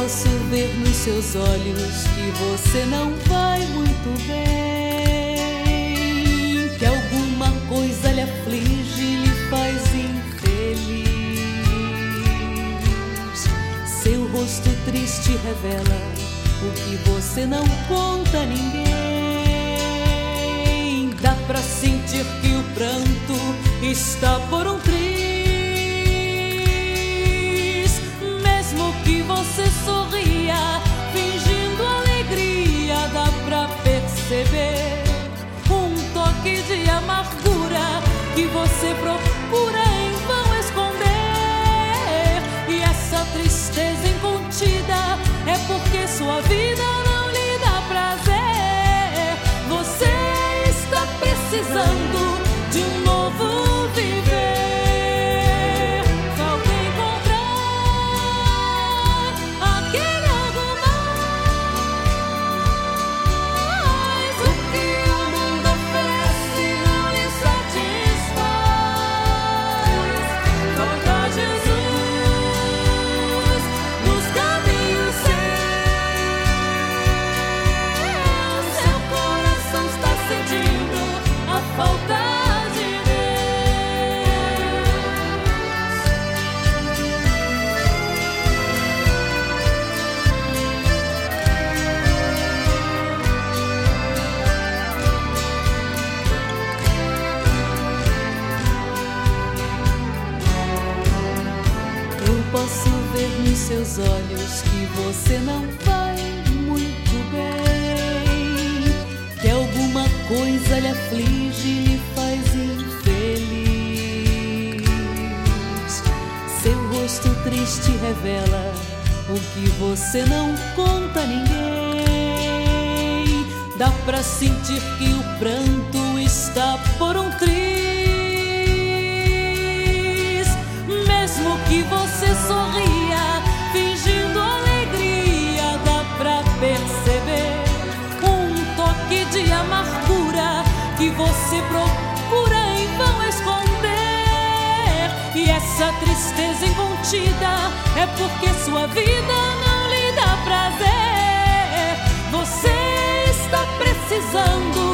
posso ver nos seus olhos que você não vai muito bem, que alguma coisa lhe aflige e lhe faz infeliz. Seu rosto triste revela o que você não conta a ninguém. Dá pra sentir que o pranto está por um triz. Mesmo que você sorria, fingindo alegria, dá pra perceber um toque de amargura que você procura em vão esconder. E essa tristeza incontida é porque sua vida não lhe dá prazer. Você está precisando de um novo viver. Falta encontrar aquele algo mais. O que o mundo oferece não lhe satisfaz. Falta Jesus nos caminhos seus. Seu coração está sentindo a falta de Eu posso ver nos seus olhos que você não vai muito bem, que alguma coisa lhe aflige e lhe faz infeliz. Seu rosto triste revela o que você não conta a ninguém. Dá pra sentir que o pranto está por um triz. Mesmo que você sorria, fingindo alegria, dá pra perceber um toque de amargura que você procura em vão esconder. E essa tristeza incontida é porque sua vida não lhe dá prazer. Você está precisando